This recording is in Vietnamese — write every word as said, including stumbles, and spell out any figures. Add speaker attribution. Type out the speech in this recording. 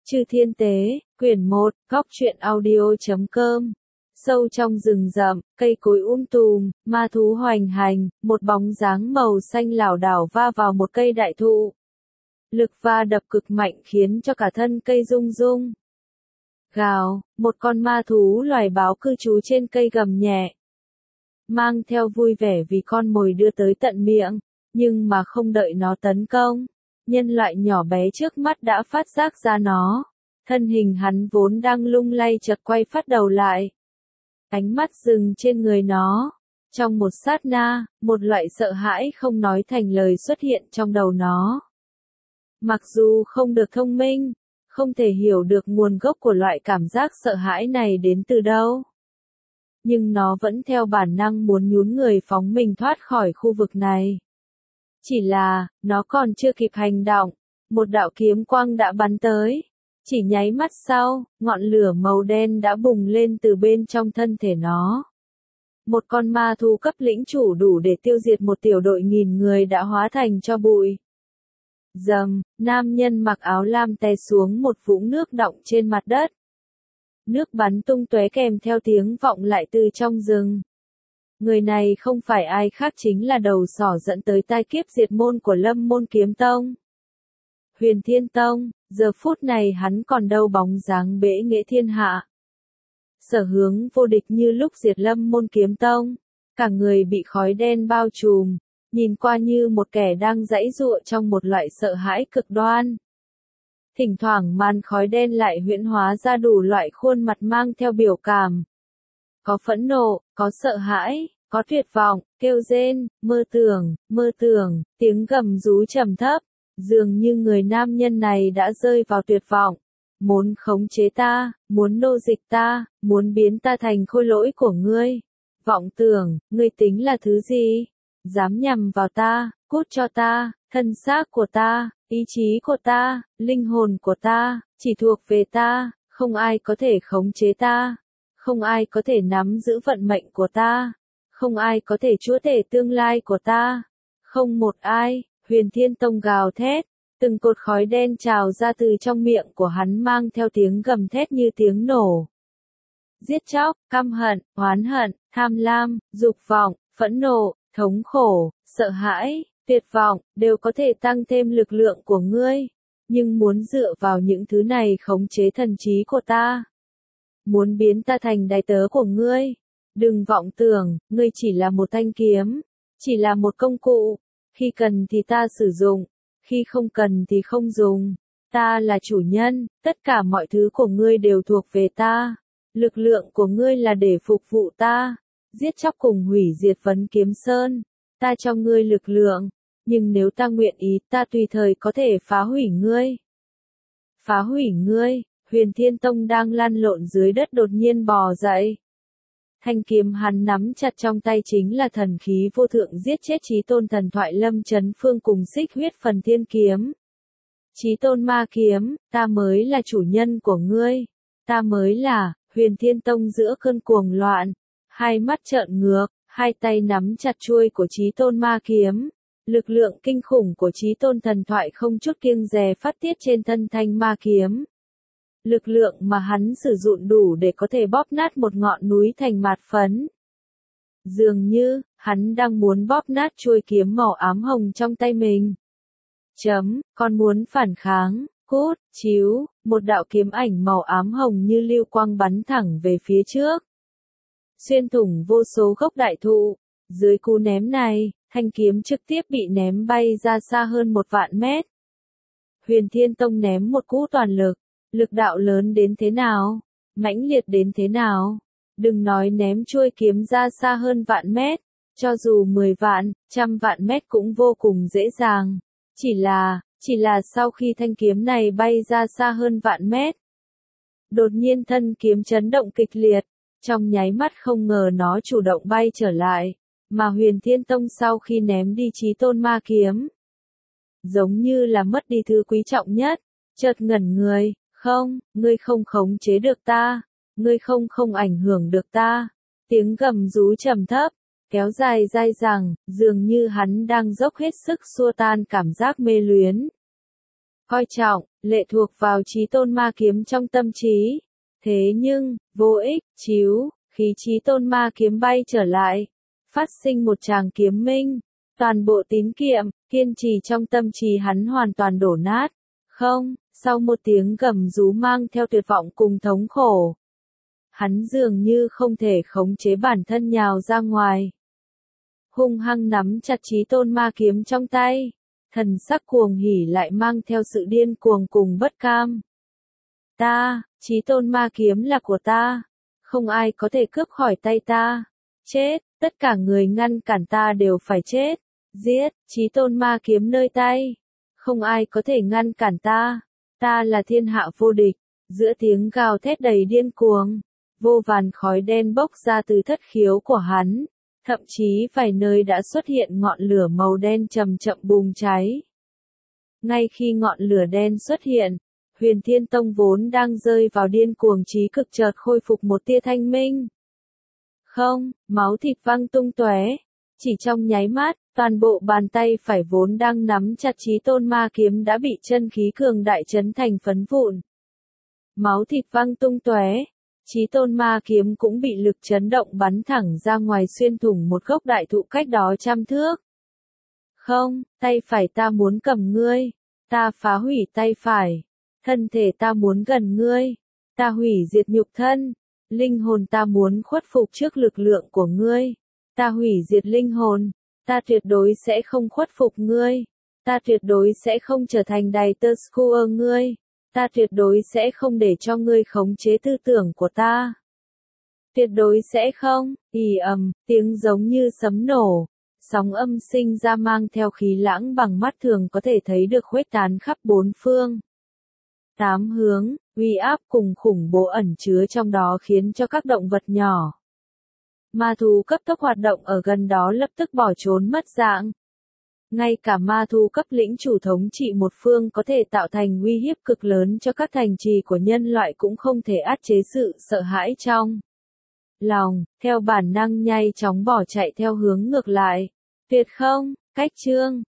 Speaker 1: Chư Thiên Tế, quyển một, góc truyện audio.com. Sâu trong rừng rậm, cây cối um tùm, ma thú hoành hành, một bóng dáng màu xanh lảo đảo va vào một cây đại thụ. Lực va đập cực mạnh khiến cho cả thân cây rung rung. Gào, một con ma thú loài báo cư trú trên cây gầm nhẹ. Mang theo vui vẻ vì con mồi đưa tới tận miệng, nhưng mà không đợi nó tấn công. Nhân loại nhỏ bé trước mắt đã phát giác ra nó. Thân hình hắn vốn đang lung lay chợt quay phát đầu lại. Ánh mắt dừng trên người nó. Trong một sát na, một loại sợ hãi không nói thành lời xuất hiện trong đầu nó. Mặc dù không được thông minh, không thể hiểu được nguồn gốc của loại cảm giác sợ hãi này đến từ đâu. Nhưng nó vẫn theo bản năng muốn nhún người phóng mình thoát khỏi khu vực này. Chỉ là, nó còn chưa kịp hành động, một đạo kiếm quang đã bắn tới. Chỉ nháy mắt sau, ngọn lửa màu đen đã bùng lên từ bên trong thân thể nó. Một con ma thú cấp lĩnh chủ đủ để tiêu diệt một tiểu đội nghìn người đã hóa thành tro bụi. Rầm, nam nhân mặc áo lam té xuống một vũng nước đọng trên mặt đất. Nước bắn tung tóe kèm theo tiếng vọng lại từ trong rừng. Người này không phải ai khác chính là đầu sỏ dẫn tới tai kiếp diệt môn của Lâm Môn Kiếm Tông. Huyền Thiên Tông, giờ phút này hắn còn đâu bóng dáng bệ nghệ thiên hạ. Sở Hướng vô địch như lúc diệt Lâm Môn Kiếm Tông, cả người bị khói đen bao trùm, nhìn qua như một kẻ đang giãy giụa trong một loại sợ hãi cực đoan. Thỉnh thoảng màn khói đen lại huyễn hóa ra đủ loại khuôn mặt mang theo biểu cảm. Có phẫn nộ, có sợ hãi, có tuyệt vọng, kêu rên, mơ tưởng, mơ tưởng, tiếng gầm rú trầm thấp. Dường như người nam nhân này đã rơi vào tuyệt vọng. Muốn khống chế ta, muốn nô dịch ta, muốn biến ta thành khôi lỗi của ngươi. Vọng tưởng, ngươi tính là thứ gì? Dám nhằm vào ta, cút cho ta, thân xác của ta, ý chí của ta, linh hồn của ta, chỉ thuộc về ta, không ai có thể khống chế ta. Không ai có thể nắm giữ vận mệnh của ta. Không ai có thể chúa tể tương lai của ta. Không một ai. Huyền Thiên Tông gào thét. Từng cột khói đen trào ra từ trong miệng của hắn mang theo tiếng gầm thét như tiếng nổ. Giết chóc, căm hận, oán hận, tham lam, dục vọng, phẫn nộ, thống khổ, sợ hãi, tuyệt vọng, đều có thể tăng thêm lực lượng của ngươi. Nhưng muốn dựa vào những thứ này khống chế thần trí của ta. Muốn biến ta thành đài tớ của ngươi. Đừng vọng tưởng, ngươi chỉ là một thanh kiếm. Chỉ là một công cụ. Khi cần thì ta sử dụng. Khi không cần thì không dùng. Ta là chủ nhân, tất cả mọi thứ của ngươi đều thuộc về ta. Lực lượng của ngươi là để phục vụ ta. Giết chóc cùng hủy diệt Vấn Kiếm Sơn. Ta cho ngươi lực lượng. Nhưng nếu ta nguyện ý, ta tùy thời có thể phá hủy ngươi. Phá hủy ngươi. Huyền Thiên Tông đang lăn lộn dưới đất đột nhiên bò dậy. Thanh kiếm hắn nắm chặt trong tay chính là thần khí vô thượng giết chết Chí Tôn thần thoại Lâm Chấn Phương cùng Xích Huyết Phần Thiên kiếm. Chí Tôn ma kiếm, ta mới là chủ nhân của ngươi. Ta mới là, Huyền Thiên Tông giữa cơn cuồng loạn. Hai mắt trợn ngược, hai tay nắm chặt chuôi của Chí Tôn ma kiếm. Lực lượng kinh khủng của Chí Tôn thần thoại không chút kiêng dè phát tiết trên thân thanh ma kiếm. Lực lượng mà hắn sử dụng đủ để có thể bóp nát một ngọn núi thành mạt phấn. Dường như, hắn đang muốn bóp nát chuôi kiếm màu ám hồng trong tay mình. Chấm, con muốn phản kháng, cút, chíu, một đạo kiếm ảnh màu ám hồng như lưu quang bắn thẳng về phía trước. Xuyên thủng vô số gốc đại thụ. Dưới cú ném này, thanh kiếm trực tiếp bị ném bay ra xa hơn một vạn mét. Huyền Thiên Tông ném một cú toàn lực. Lực đạo lớn đến thế nào? Mãnh liệt đến thế nào? Đừng nói ném chuôi kiếm ra xa hơn vạn mét. Cho dù mười vạn, trăm vạn mét cũng vô cùng dễ dàng. Chỉ là, chỉ là sau khi thanh kiếm này bay ra xa hơn vạn mét. Đột nhiên thân kiếm chấn động kịch liệt. Trong nháy mắt không ngờ nó chủ động bay trở lại. Mà Huyền Thiên Tông sau khi ném đi Chí Tôn ma kiếm. Giống như là mất đi thứ quý trọng nhất. Chợt ngẩn người. Không, ngươi không khống chế được ta. Ngươi không không ảnh hưởng được ta. Tiếng gầm rú trầm thấp, kéo dài dai dẳng, dường như hắn đang dốc hết sức xua tan cảm giác mê luyến. coi trọng, lệ thuộc vào chí tôn ma kiếm trong tâm trí. Thế nhưng, vô ích, chiếu, khí chí tôn ma kiếm bay trở lại. Phát sinh một tràng kiếm minh. Toàn bộ tín kiệm, kiên trì trong tâm trí hắn hoàn toàn đổ nát. Không, sau một tiếng gầm rú mang theo tuyệt vọng cùng thống khổ. Hắn dường như không thể khống chế bản thân nhào ra ngoài. Hung hăng nắm chặt chí tôn ma kiếm trong tay. Thần sắc cuồng hỉ lại mang theo sự điên cuồng cùng bất cam. Ta, chí tôn ma kiếm là của ta. Không ai có thể cướp khỏi tay ta. Chết, tất cả người ngăn cản ta đều phải chết. Giết, chí tôn ma kiếm nơi tay. Không ai có thể ngăn cản ta. Ta là thiên hạ vô địch. Giữa tiếng gào thét đầy điên cuồng, vô vàn khói đen bốc ra từ thất khiếu của hắn. Thậm chí vài nơi đã xuất hiện ngọn lửa màu đen chậm chậm bùng cháy. Ngay khi ngọn lửa đen xuất hiện, Huyền Thiên Tông vốn đang rơi vào điên cuồng trí cực chợt khôi phục một tia thanh minh. Không, máu thịt văng tung tóe. Chỉ trong nháy mắt, toàn bộ bàn tay phải vốn đang nắm chặt chí tôn ma kiếm đã bị chân khí cường đại chấn thành phấn vụn. Máu thịt văng tung tóe. Chí tôn ma kiếm cũng bị lực chấn động bắn thẳng ra ngoài xuyên thủng một gốc đại thụ cách đó trăm thước. Không, tay phải ta muốn cầm ngươi. Ta phá hủy tay phải. Thân thể ta muốn gần ngươi. Ta hủy diệt nhục thân. Linh hồn ta muốn khuất phục trước lực lượng của ngươi. Ta hủy diệt linh hồn. Ta tuyệt đối sẽ không khuất phục ngươi. Ta tuyệt đối sẽ không trở thành đài tơ score ngươi. Ta tuyệt đối sẽ không để cho ngươi khống chế tư tưởng của ta. Tuyệt đối sẽ không. Ì ầm, tiếng giống như sấm nổ. Sóng âm sinh ra mang theo khí lãng bằng mắt thường có thể thấy được khuếch tán khắp bốn phương. Tám hướng, uy áp cùng khủng bố ẩn chứa trong đó khiến cho các động vật nhỏ. Ma thú cấp tốc hoạt động ở gần đó lập tức bỏ trốn mất dạng. Ngay cả ma thú cấp lĩnh chủ thống trị một phương có thể tạo thành uy hiếp cực lớn cho các thành trì của nhân loại cũng không thể át chế sự sợ hãi trong lòng, theo bản năng nhanh chóng bỏ chạy theo hướng ngược lại. Tuyệt không, cách chương.